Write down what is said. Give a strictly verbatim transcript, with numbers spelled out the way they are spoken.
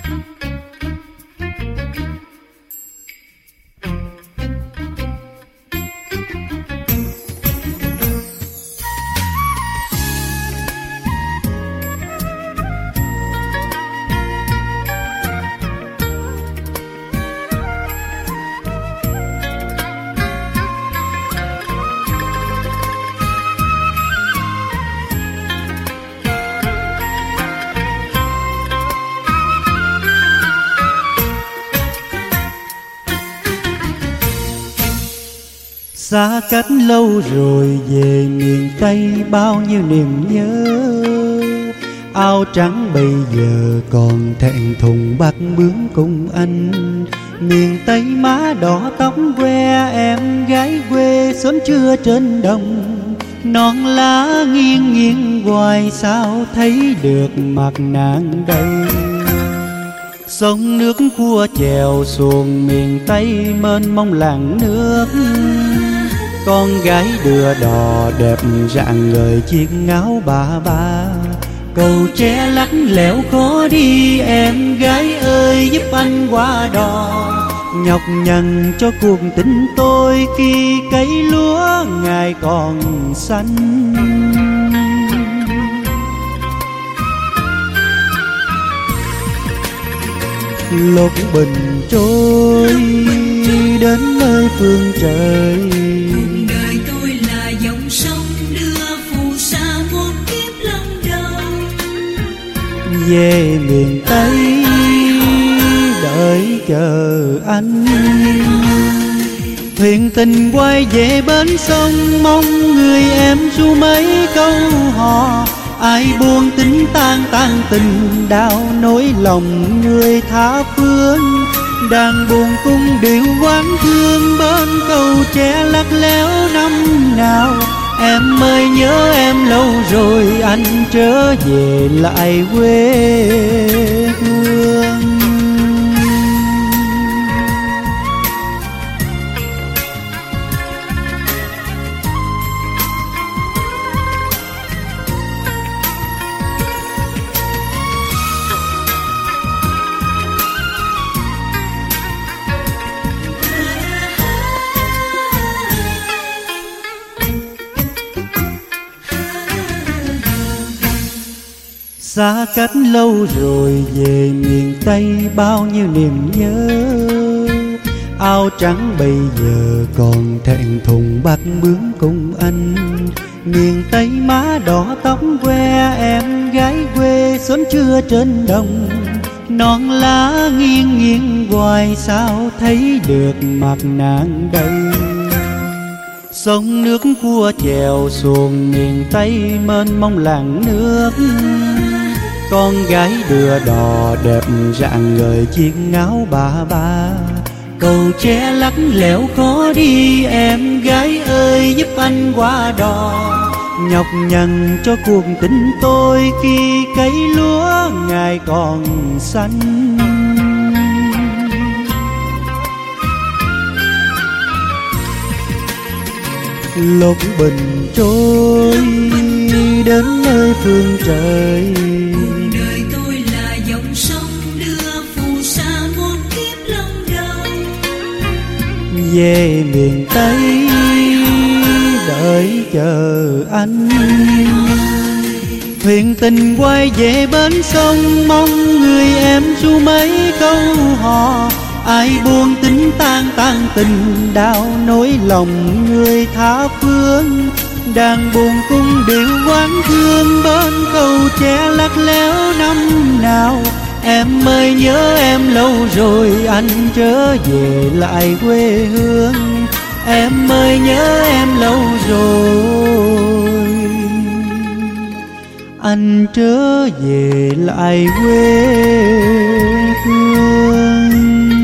Xa cách lâu rồi về miền Tây bao nhiêu niềm nhớ. Áo trắng bây giờ còn thẹn thùng bắt bướm cùng anh. Miền Tây má đỏ tóc que em gái quê sớm trưa trên đồng. Non lá nghiêng nghiêng hoài sao thấy được mặt nàng đây. Sông nước cua chèo xuồng miền Tây mênh mông làng nước. Con gái đưa đò đẹp rạng ngời chiếc áo bà ba. Cầu tre lắc lẻo khó đi em gái ơi giúp anh qua đò. Nhọc nhằn cho cuộc tình tôi khi cấy lúa ngày còn xanh. Lộc bình trôi đến nơi phương trời. Cuộc đời tôi là dòng sông đưa phù sa muôn kiếp lòng đầu. Về miền Tây đợi chờ anh. Thuyền tình quay về bến sông mong người em ru mấy câu hò. Ai buông tính tan tan tình đau nỗi lòng người tha phương. Đàn buồn cung điệu quán thương bên cầu tre lắc léo năm nào. Em ơi nhớ em lâu rồi anh trở về lại quê hương. Xa cách lâu rồi về miền Tây bao nhiêu niềm nhớ. Áo trắng bây giờ còn thẹn thùng bắt bướm cùng anh. Miền Tây má đỏ tóc que em gái quê sớm trưa trên đồng. Non lá nghiêng nghiêng hoài sao thấy được mặt nàng đây. Sông nước cua chèo xuồng miền Tây mênh mông làng nước. Con gái đưa đò đẹp rạng ngời chiếc áo bà ba. Cầu tre lắc lẻo khó đi em gái ơi giúp anh qua đò. Nhọc nhằn cho cuộc tình tôi khi cấy lúa ngày còn xanh. Lộc bình trôi đến nơi phương trời. Cuộc đời tôi là dòng sông đưa phù sa muôn kiếp lòng đầu. Về miền Tây đợi chờ anh. Thuyền tình quay về bến sông mong người em ru mấy câu hò. Ai buông tính tan tan tình đau nỗi lòng người tha phương. Đàn buồn cung điệu quán thương bên cầu tre lắc léo năm nào. Em ơi nhớ em lâu rồi anh trở về lại quê hương. Em ơi nhớ em lâu rồi anh trở về lại quê hương.